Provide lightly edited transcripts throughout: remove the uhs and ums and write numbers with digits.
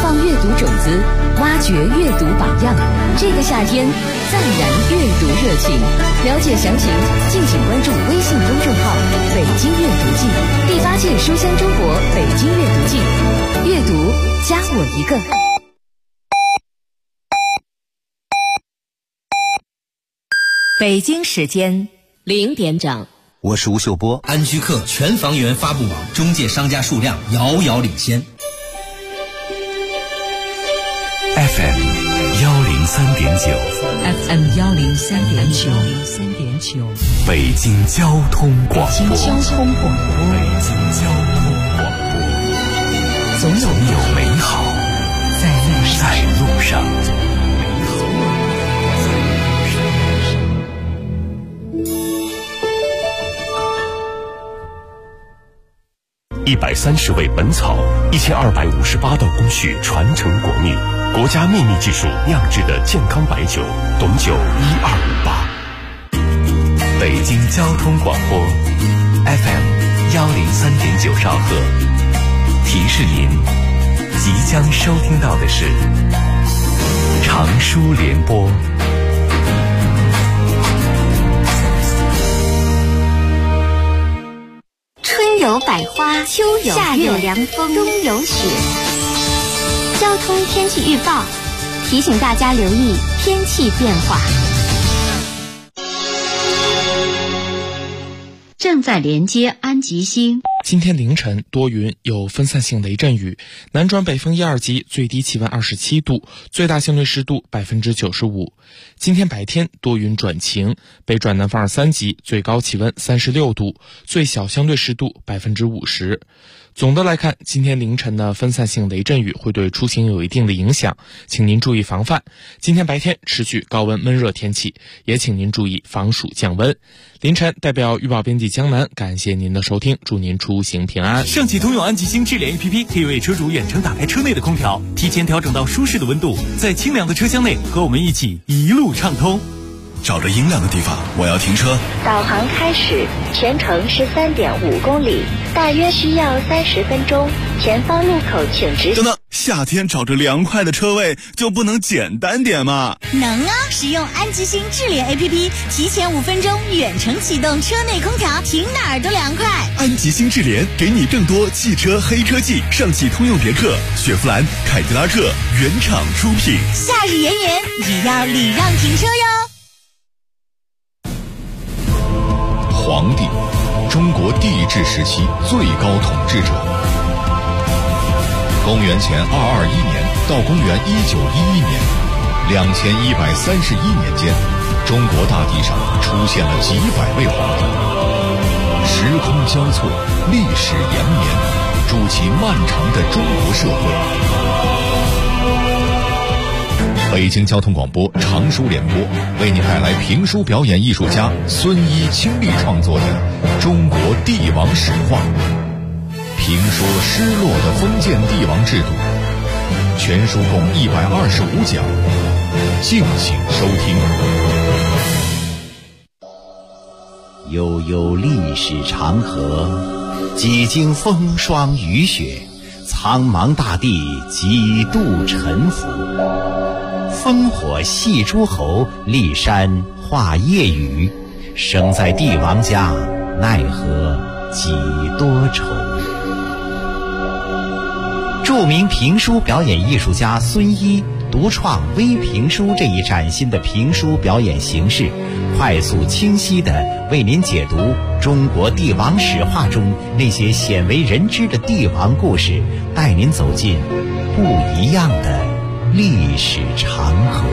放阅读种子，挖掘阅读榜样。这个夏天，暂燃阅读热情。了解详情，敬请关注微信公众号“北京阅读季”，第8届书香中国北京阅读季，阅读加我一个。北京时间0点整。 我是吴秀波。 安居客全房源发布网中介商家数量遥遥领先。 FM 103.9， 北京交通广播，总有美好在路上。130味本草，1258道工序传承国秘，国家秘密技术酿制的健康白酒，董酒1258。北京交通广播 FM 103.9兆赫，提示您，即将收听到的是长书联播。 春有百花，秋有夏有凉风，冬有雪。交通天气预报提醒大家留意天气变化。 正在连接安吉星。 今天凌晨多云，有分散性雷阵雨，南转北风1、2级，最低气温27度，最大相对湿度95%。今天白天多云转晴，北转南风2、3级，最高气温36度，最小相对湿度50%。总的来看，今天凌晨的分散性雷阵雨会对出行有一定的影响，请您注意防范。今天白天持续高温闷热天气，也请您注意防暑降温。凌晨代表预报编辑江南感谢您的收听，祝您出行平安。 上汽通用安吉星智联 APP 可以为车主远程打开车内的空调，提前调整到舒适的温度，在清凉的车厢内和我们一起一路畅通。 找着阴凉的地方，我要停车。 导航开始，全程13.5公里，大约需要30分钟。前方路口请直行。 等等，夏天找着凉快的车位就不能简单点吗？ 能啊！使用安吉星智联 APP， 提前5分钟远程启动车内空调，停哪儿都凉快。 安吉星智联给你更多汽车黑科技，上汽通用别克、雪佛兰、凯迪拉克原厂出品。 夏日炎炎，也要礼让停车哟。 皇帝，中国帝制时期最高统治者。公元前221年到公元1911年，2131年间，中国大地上出现了几百位皇帝。时空交错，历史延绵，筑起漫长的中国社会。北京交通广播长书联播为您带来评书表演艺术家孙一倾力创作的《中国帝王史话》，评说失落的封建帝王制度。全书共125讲，敬请收听。 悠悠历史长河，几经风霜雨雪，苍茫大地几度沉浮。烽火戏诸侯，骊山画夜雨，生在帝王家，奈何几多愁。著名评书表演艺术家孙一独创微评书这一崭新的评书表演形式，快速清晰地为您解读中国帝王史话中那些鲜为人知的帝王故事，带您走进不一样的历史长河。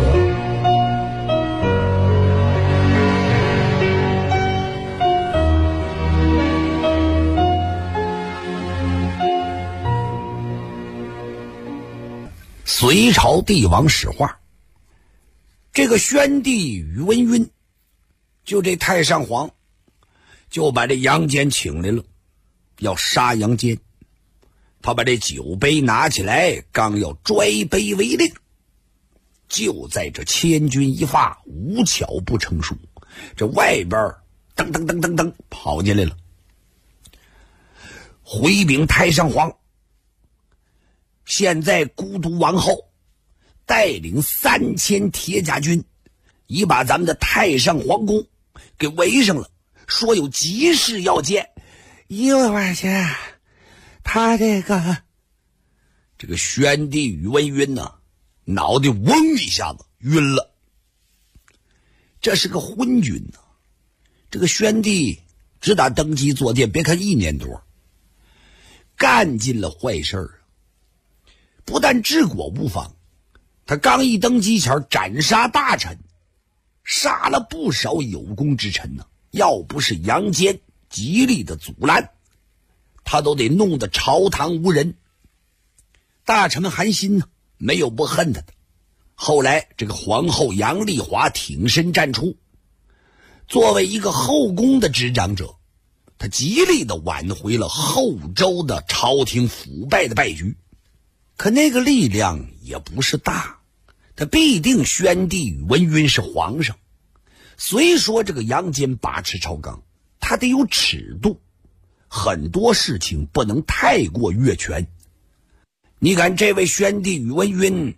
隋朝帝王史话，这个宣帝宇文赟，就这太上皇，就把这杨坚请来了，要杀杨坚。他把这酒杯拿起来，刚要拽杯为令，就在这千钧一发，无巧不成书，这外边噔噔噔噔噔跑进来了，回禀太上皇， 现在孤独王后带领3000铁甲军，已把咱们的太上皇宫给围上了，说有急事要见。1块钱，他这个宣帝宇文赟呢，脑袋嗡一下子晕了。这是个昏君呢，这个宣帝直打登基坐殿，别看1年多，干尽了坏事儿，不但治国无方，他刚一登基前斩杀大臣，杀了不少有功之臣呢。要不是杨坚极力的阻拦，他都得弄得朝堂无人。大臣们寒心呢，没有不恨他的。后来这个皇后杨丽华挺身站出，作为一个后宫的执掌者，他极力的挽回了后周的朝廷腐败的败局。可那个力量也不是大，他必定宣帝宇文赟是皇上。虽说这个杨坚把持朝纲，他得有尺度，很多事情不能太过越权。你看这位宣帝宇文赟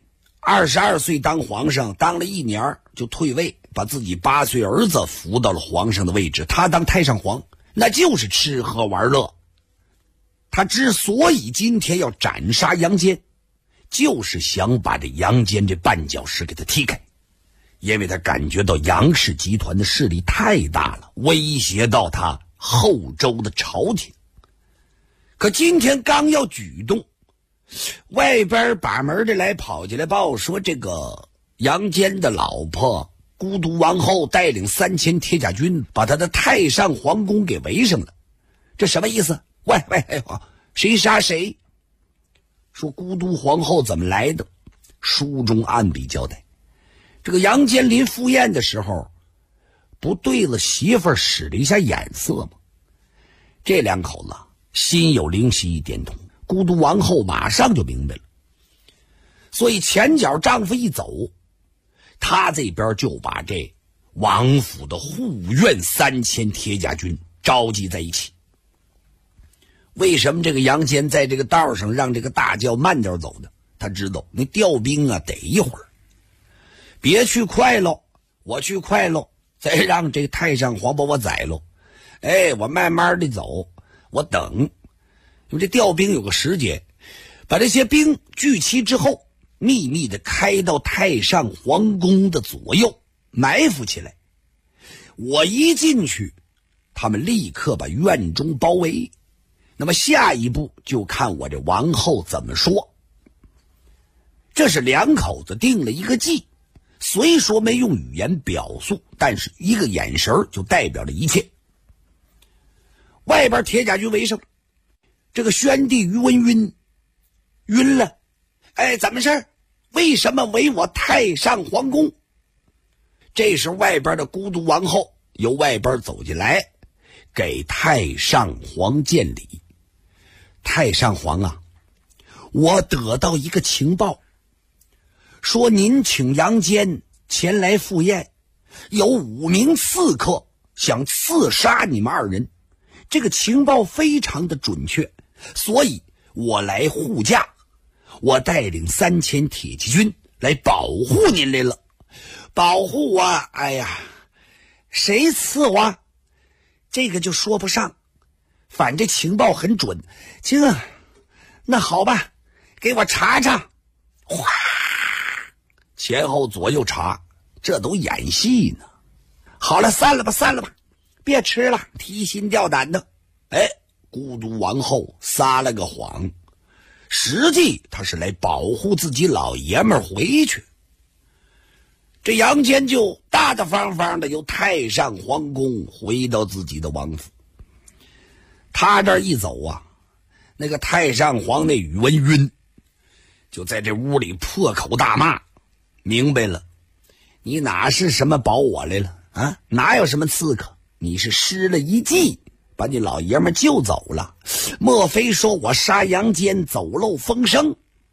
22岁当皇上，当了1年就退位，把自己8岁儿子扶到了皇上的位置，他当太上皇，那就是吃喝玩乐。他之所以今天要斩杀杨坚，就是想把这杨坚这绊脚石给他踢开，因为他感觉到杨氏集团的势力太大了，威胁到他后周的朝廷。可今天刚要举动，外边把门的来跑进来报说，这个杨坚的老婆孤独王后带领3000铁甲军把他的太上皇宫给围上了。这什么意思？喂，谁杀谁？说孤独皇后怎么来的？书中暗笔交代，这个杨坚临赴宴的时候，不对了媳妇儿使了一下眼色吗？这两口子心有灵犀一点通，孤独王后马上就明白了，所以前脚丈夫一走，他这边就把这王府的护院3000铁甲军召集在一起。为什么这个杨坚在这个道上让这个大轿慢点走呢？他知道那调兵啊得一会儿，别去快喽，我去快喽，再让这个太上皇把我宰喽。我慢慢的走，我等。因为这调兵有个时节，把这些兵聚齐之后，秘密的开到太上皇宫的左右，埋伏起来。我一进去，他们立刻把院中包围。那么下一步就看我这王后怎么说。这是两口子定了一个计，虽说没用语言表述，但是一个眼神就代表了一切。外边铁甲军围上，这个宣帝宇文赟晕了。怎么事？为什么围我太上皇宫？这时外边的孤独王后由外边走进来，给太上皇见礼。太上皇啊，我得到一个情报，说您请杨坚前来赴宴，有5名刺客想刺杀你们2人，这个情报非常的准确，所以我来护驾，我带领3000铁骑军来保护您来了。保护我？谁刺我？这个就说不上，反正情报很准。那好吧，给我查查。哗，前后左右查，这都演戏呢。好了，散了吧，别吃了，提心吊胆的。孤独王后撒了个谎，实际他是来保护自己老爷们回去。这杨坚就大大方方的由太上皇宫回到自己的王府。他这一走啊，那个太上皇那宇文赟就在这屋里破口大骂，明白了，你哪是什么保我来了啊？哪有什么刺客？你是施了一计，把你老爷们救走了。莫非说我杀杨坚走漏风声？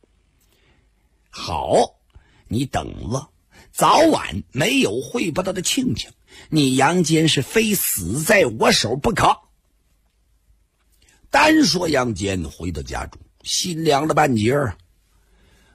好，你等了，早晚没有会不到的庆庆，你杨坚是非死在我手不可。单说杨坚回到家中，心凉了半截儿。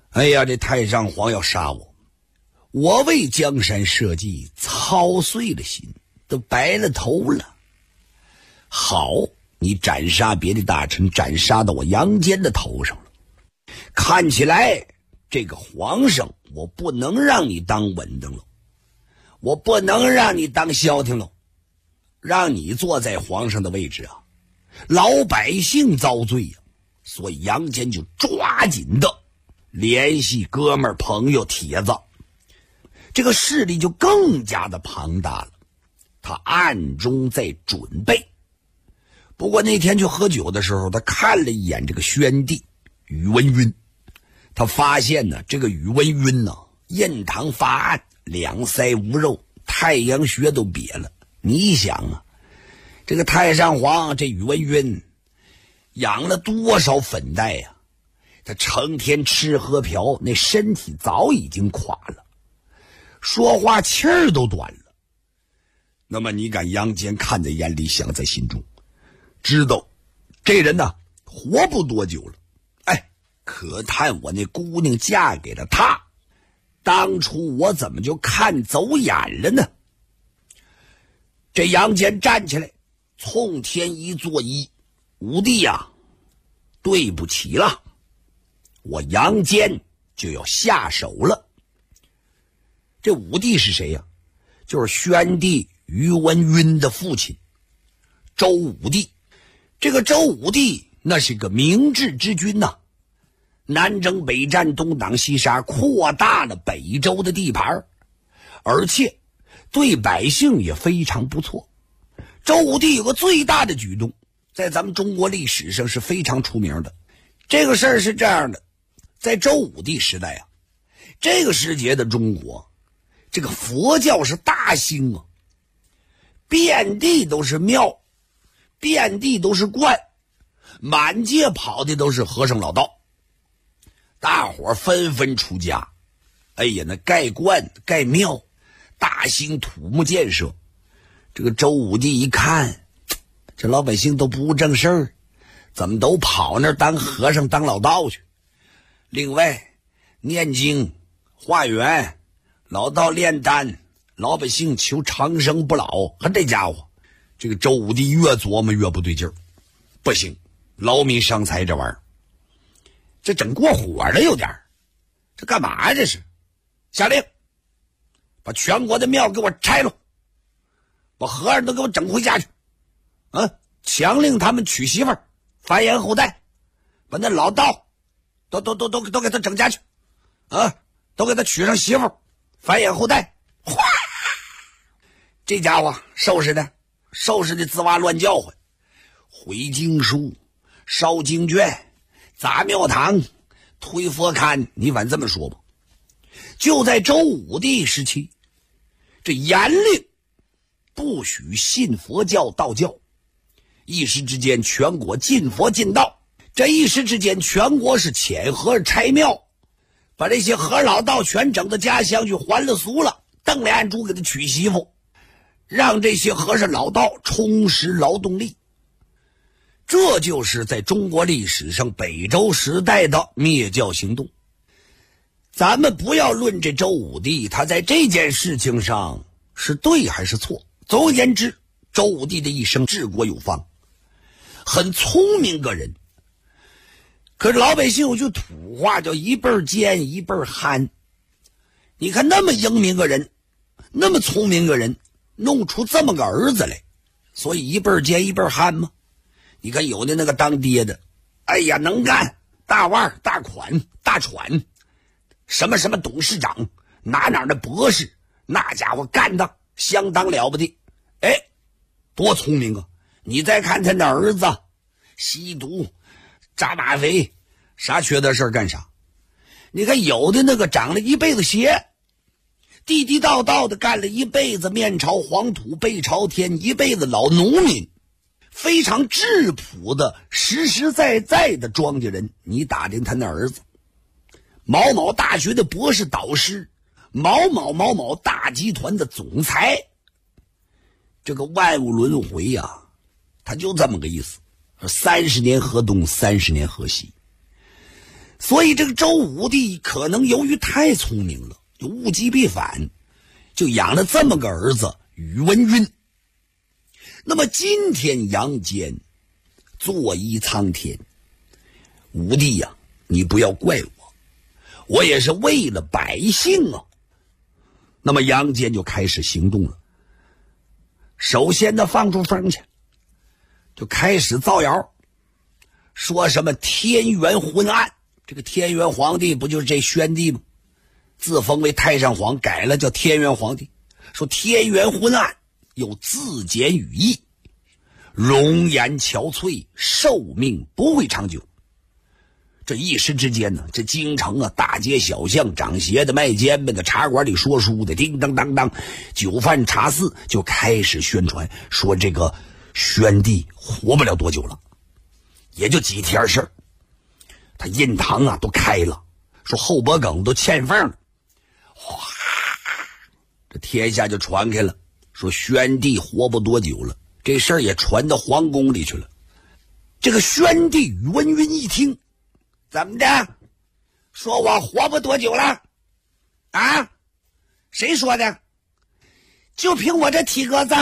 哎呀，这太上皇要杀我，我为江山社稷操碎了心，都白了头了。好，你斩杀别的大臣，斩杀到我杨坚的头上了。看起来这个皇上，我不能让你当稳当了，我不能让你当消停了，让你坐在皇上的位置啊，老百姓遭罪呀。所以杨坚就抓紧的联系哥们儿朋友帖子，这个势力就更加的庞大了。他暗中在准备。不过那天去喝酒的时候，他看了一眼这个宣帝宇文赟，他发现呢，这个宇文赟呢，印堂发暗，两腮无肉，太阳穴都瘪了。你想啊，这个太上皇这宇文赟养了多少粉黛呀？他成天吃喝嫖，那身体早已经垮了，说话气儿都短了。那么你敢杨坚看在眼里，想在心中，知道这人呢活不多久了。哎，可叹我那姑娘嫁给了他，当初我怎么就看走眼了呢？这杨坚站起来，冲天一作揖：武帝呀，对不起了，我杨坚就要下手了。这武帝是谁呀？就是宣帝宇文赟的父亲周武帝。这个周武帝那是个明智之君呐，南征北战，东挡西杀，扩大了北周的地盘，而且对百姓也非常不错。周武帝有个最大的举动，在咱们中国历史上是非常出名的。这个事儿是这样的，在周武帝时代啊，这个时节的中国，这个佛教是大兴啊，遍地都是庙，遍地都是观，满街跑的都是和尚老道，大伙纷纷出家。哎呀，那盖观盖庙，大兴土木建设。这个周武帝一看，这老百姓都不务正事儿，怎么都跑那儿当和尚当老道去。另外念经化缘，老道炼丹，老百姓求长生不老。和这家伙，这个周武帝越琢磨越不对劲儿，不行，劳民伤财这玩意儿，这整过火了有点儿，这干嘛呀？这是下令把全国的庙给我拆了，把和尚都给我整回家去啊！强令他们娶媳妇儿繁衍后代，把那老道都给他整家去啊！都给他娶上媳妇儿繁衍后代。哗，这家伙收拾的吱哇乱叫唤，毁经书，烧经卷，砸庙堂，推佛龛，你反正这么说吧。就在周武帝时期，这严令不许信佛教道教，一时之间全国禁佛禁道，这一时之间全国是遣和尚拆庙，把这些和尚老道全整到家乡去还了俗了，瞪了眼珠给他娶媳妇，让这些和尚老道充实劳动力。这就是在中国历史上北周时代的灭教行动。咱们不要论这周武帝他在这件事情上是对还是错，总而言之，周武帝的一生治国有方，很聪明个人。可是老百姓有句土话叫一辈儿奸一辈儿憨。你看那么英明个人，那么聪明个人，弄出这么个儿子来，所以一辈儿奸一辈儿憨吗？你看有的那个当爹的，哎呀能干，大腕大款大喘，什么什么董事长，哪的博士，那家伙干的相当了不得。哎，多聪明啊！你再看他那儿子吸毒扎吗啡，啥缺德事儿干啥。你看有的那个长了一辈子鞋，地地道道的干了一辈子面朝黄土背朝天，一辈子老农民，非常质朴的实实在在的庄稼人。你打听他那儿子某某大学的博士导师，某某大集团的总裁。这个万物轮回呀，它就这么个意思，30年河东，30年河西。 所以这个周武帝可能由于太聪明了，就物极必反，就养了这么个儿子宇文赟。那么今天杨坚坐依苍天，武帝呀，你不要怪我，我也是为了百姓啊。那么杨坚就开始行动了。首先呢，放出风去，就开始造谣，说什么天元昏暗。这个天元皇帝不就是这宣帝吗？自封为太上皇，改了叫天元皇帝。说天元昏暗，有自简羽翼，容颜憔悴，寿命不会长久。这一时之间呢，这京城啊，大街小巷，长鞋的、卖煎饼的、茶馆里说书的，叮当当当，酒饭茶肆就开始宣传，说这个宣帝活不了多久了，也就几天事儿。他印堂啊都开了，说后脖梗都欠缝了，哗，这天下就传开了，说宣帝活不多久了。这事儿也传到皇宫里去了。这个宣帝宇文赟一听，怎么的？说我活不多久了？啊？谁说的？就凭我这体格子，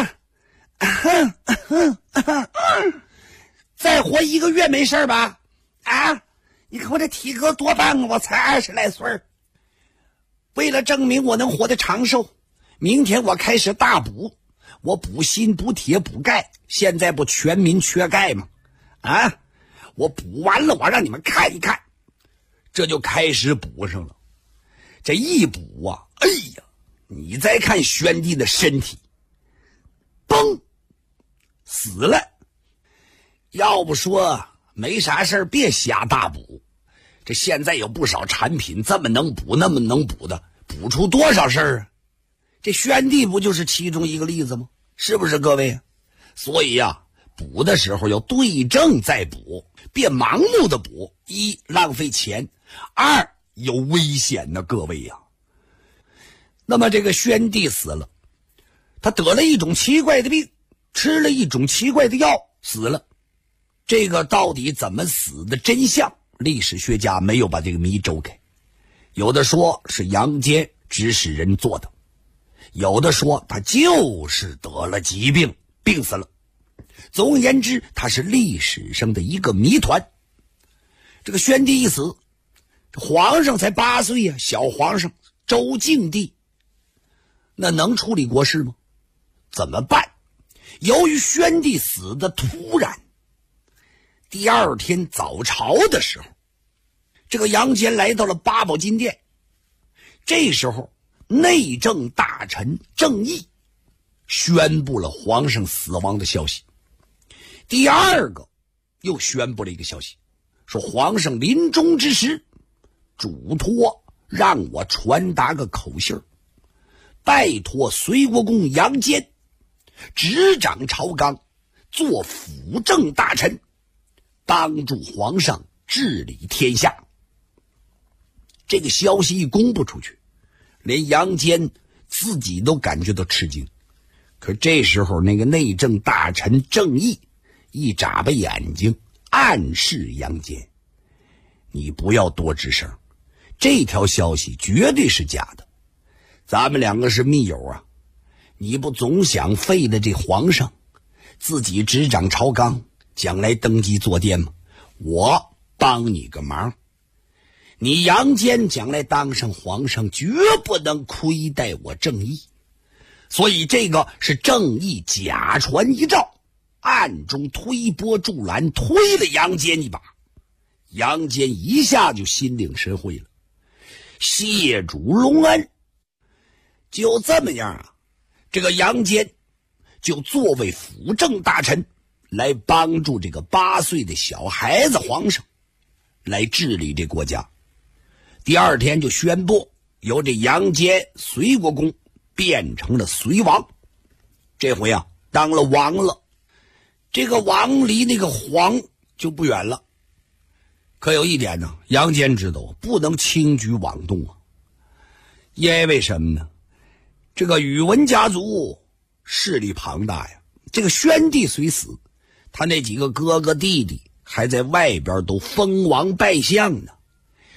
再活1个月没事吧？啊？你看我这体格多棒啊！我才20来岁。为了证明我能活得长寿，明天我开始大补，我补锌、补铁、补钙。现在不全民缺钙吗？啊！我补完了，我让你们看一看。这就开始补上了。这一补啊，哎呀，你再看宣帝的身体，嘣，死了。要不说没啥事儿别瞎大补，这现在有不少产品这么能补那么能补的，补出多少事儿啊？这宣帝不就是其中一个例子吗？是不是各位啊？所以啊，补的时候要对症再补，别盲目的补。一，浪费钱；二，有危险呢，各位呀。那么这个宣帝死了，他得了一种奇怪的病，吃了一种奇怪的药，死了。这个到底怎么死的真相，历史学家没有把这个谜周开。有的说是杨坚指使人做的，有的说他就是得了疾病，病死了。总而言之，他是历史上的一个谜团。这个宣帝一死，这皇上才8岁呀，小皇上周敬帝，那能处理国事吗？怎么办？由于宣帝死的突然，第二天早朝的时候，这个杨坚来到了八宝金殿。这时候内政大臣郑义宣布了皇上死亡的消息。第二个又宣布了一个消息，说皇上临终之时嘱托让我传达个口信，拜托隋国公杨坚执掌朝纲，做辅政大臣，帮助皇上治理天下。这个消息一公布出去，连杨坚自己都感觉到吃惊。可这时候那个内政大臣郑义一眨巴眼睛，暗示杨坚，你不要多吱声，这条消息绝对是假的，咱们两个是密友啊，你不总想废了这皇上，自己执掌朝纲，将来登基坐殿吗？我帮你个忙，你杨坚将来当上皇上，绝不能亏待我郑义。所以这个是郑义假传遗诏，暗中推波助澜，推了杨坚一把。杨坚一下就心领神会了，谢主隆恩。就这么样啊，这个杨坚就作为辅政大臣，来帮助这个8岁的小孩子皇上来治理这国家。第二天就宣布由这杨坚隋国公变成了隋王，这回啊当了王了。这个王离那个皇就不远了。可有一点呢，杨坚知道不能轻举妄动啊。因为什么呢？这个宇文家族势力庞大呀，这个宣帝虽死，他那几个哥哥弟弟还在外边都封王拜相呢。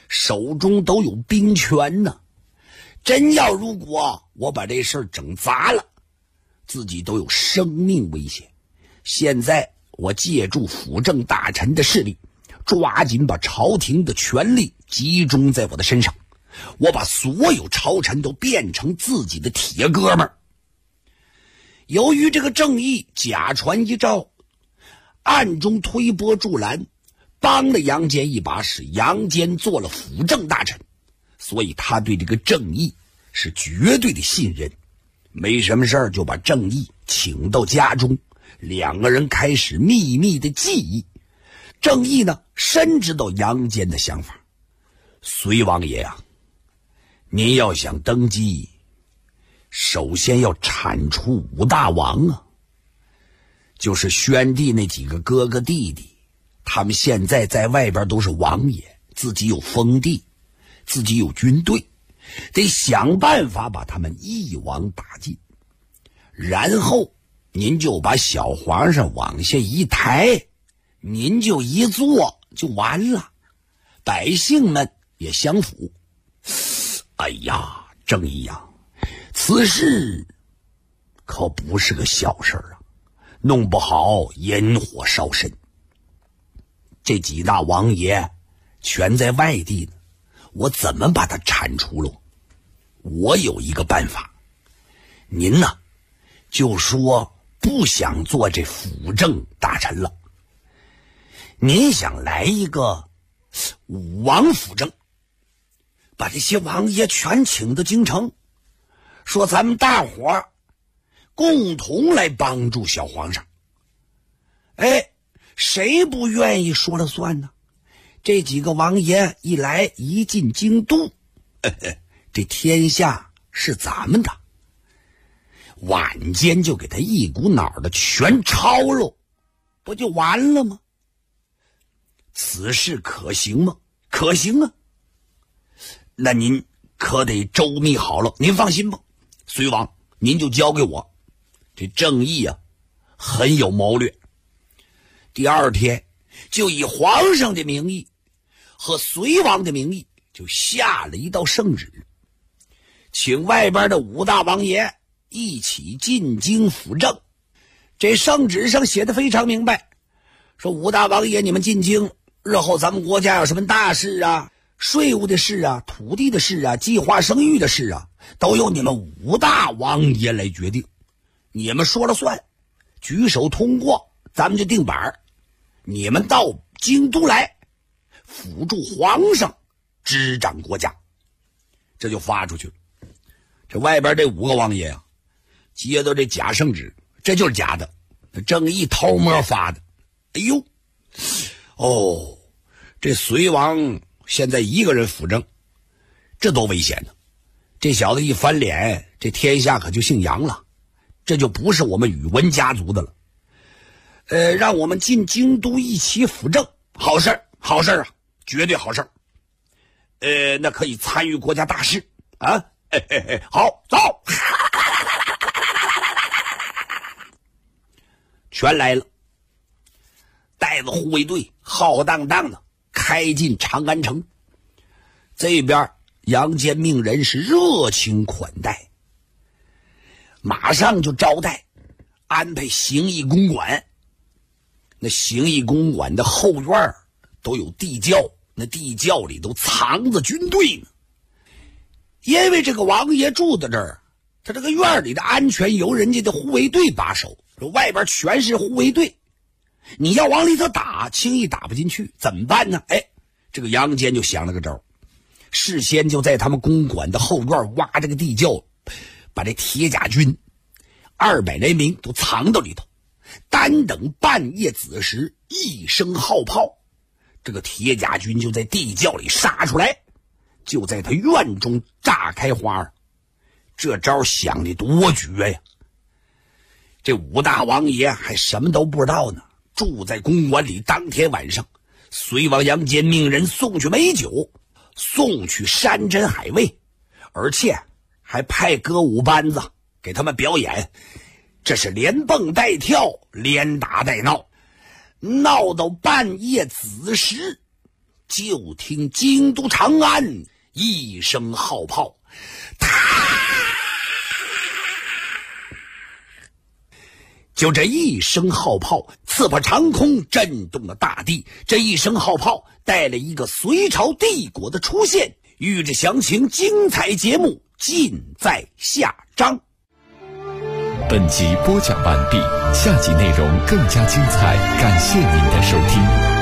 手中都有兵权呢。真要如果我把这事儿整砸了，自己都有生命危险。现在我借助辅政大臣的势力，抓紧把朝廷的权力集中在我的身上，我把所有朝臣都变成自己的铁哥们儿。由于这个正义假传一诏，暗中推波助澜，帮了杨坚一把，使杨坚做了辅政大臣，所以他对这个正义是绝对的信任。没什么事儿就把正义请到家中，两个人开始秘密的计议。正义呢，深知道杨坚的想法。隋王爷啊，您要想登基，首先要铲除五大王啊，就是宣帝那几个哥哥弟弟，他们现在在外边都是王爷，自己有封地，自己有军队，得想办法把他们一网打尽。然后您就把小皇上往下一抬，您就一坐就完了，百姓们也相服。哎呀，正义呀，此事可不是个小事啊，弄不好引火烧身。这几大王爷全在外地呢，我怎么把他铲除了？我有一个办法，您呢就说不想做这辅政大臣了，您想来一个武王辅政，把这些王爷全请到京城，说咱们大伙儿共同来帮助小皇上。哎，谁不愿意说了算呢？这几个王爷一来一进京都，这天下是咱们的，晚间就给他一股脑的全抄喽，不就完了吗？此事可行吗？可行啊。那您可得周密好了，您放心吧，隋王您就交给我。这正义啊很有谋略。第二天就以皇上的名义和隋王的名义就下了一道圣旨，请外边的五大王爷一起进京辅政。这圣旨上写的非常明白，说五大王爷你们进京，日后咱们国家有什么大事啊，税务的事啊，土地的事啊，计划生育的事啊，都由你们五大王爷来决定，你们说了算，举手通过咱们就定板。你们到京都来辅助皇上执掌国家。这就发出去了。这外边这五个王爷啊，接到这假圣旨，这就是假的，正义偷摸发的。哎呦，哦，这隋王现在一个人辅政，这多危险呢！这小子一翻脸，这天下可就姓杨了，这就不是我们宇文家族的了。让我们进京都一起辅政，好事儿，好事儿啊，绝对好事儿。那可以参与国家大事啊！好，走，全来了，带着护卫队浩荡荡的开进长安城。这边杨坚命人是热情款待，马上就招待，安排形意公馆。那形意公馆的后院都有地窖，那地窖里都藏着军队呢。因为这个王爷住在这儿，他这个院里的安全由人家的护卫队把守，外边全是护卫队，你要往里头打，轻易打不进去，怎么办呢？这个杨坚就想了个招，事先就在他们公馆的后院挖这个地窖，把这铁甲军200来名都藏到里头，单等半夜子时一声号炮，这个铁甲军就在地窖里杀出来，就在他院中炸开花。这招想的多绝呀！这五大王爷还什么都不知道呢，住在公馆里。当天晚上，隋王杨坚命人送去美酒，送去山珍海味，而且还派歌舞班子给他们表演。这是连蹦带跳，连打带闹，闹到半夜子时， 就听京都长安一声号炮，就这一声号炮刺破长空，震动了大地。这一声号炮带了一个隋朝帝国的出现。欲知详情，精彩节目尽在下章。 本集播讲完毕，下集内容更加精彩，感谢您的收听。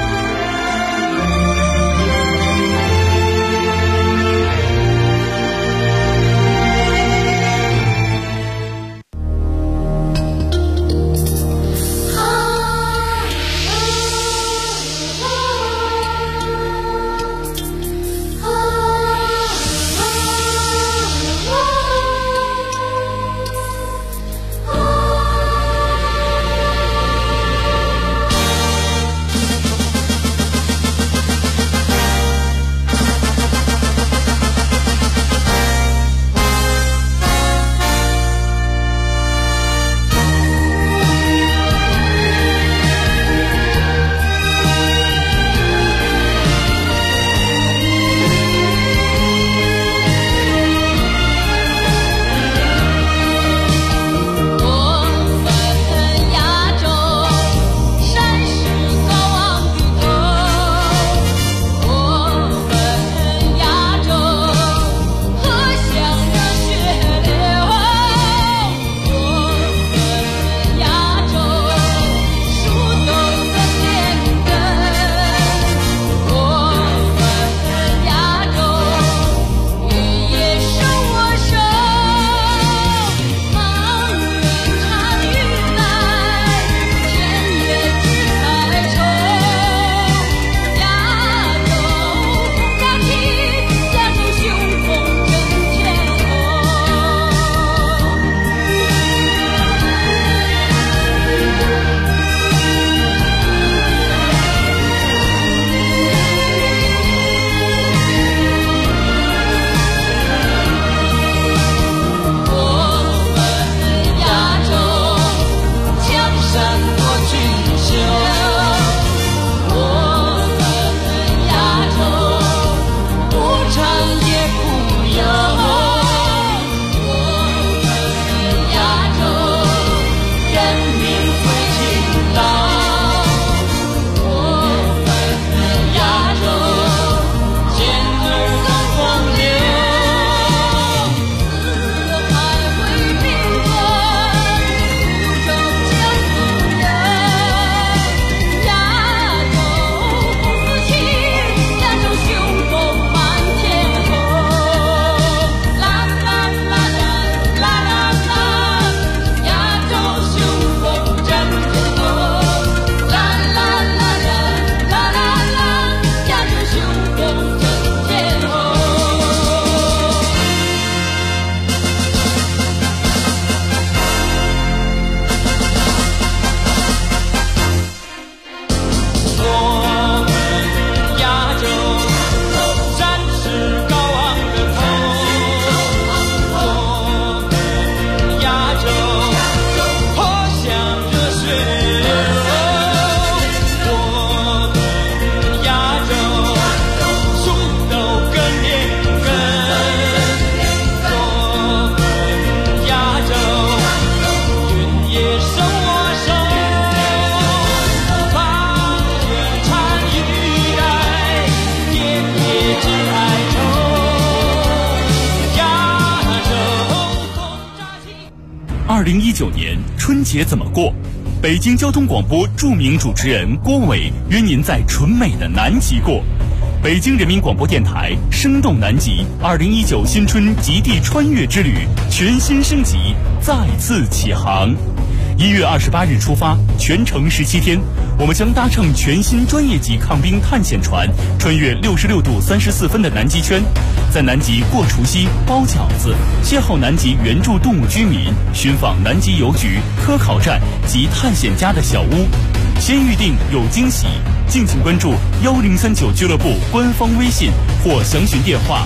2019年春节怎么过？北京交通广播著名主持人郭伟约您在纯美的南极过。北京人民广播电台生动南极2019新春极地穿越之旅全新升级，再次起航。1月28日出发，全程17天，我们将搭乘全新专业级抗冰探险船，穿越66度34分的南极圈，在南极过除夕、包饺子，邂逅南极原住动物居民，寻访南极邮局、科考站及探险家的小屋。先预定有惊喜，敬请关注1039俱乐部官方微信或详询电话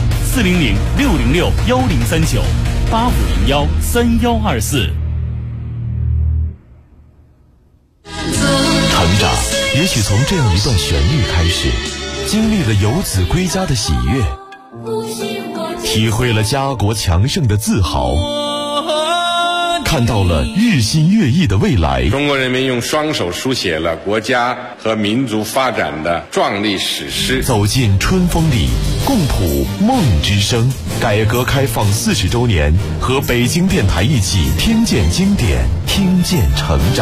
400-606-1039-8501-3124。 成长也许从这样一段旋律开始， 经历了游子归家的喜悦，体会了家国强盛的自豪，看到了日新月异的未来。 中国人民用双手书写了国家和民族发展的壮丽史诗。 走进春风里，共谱梦之声。改革开放40周年，和北京电台一起听见经典，听见成长。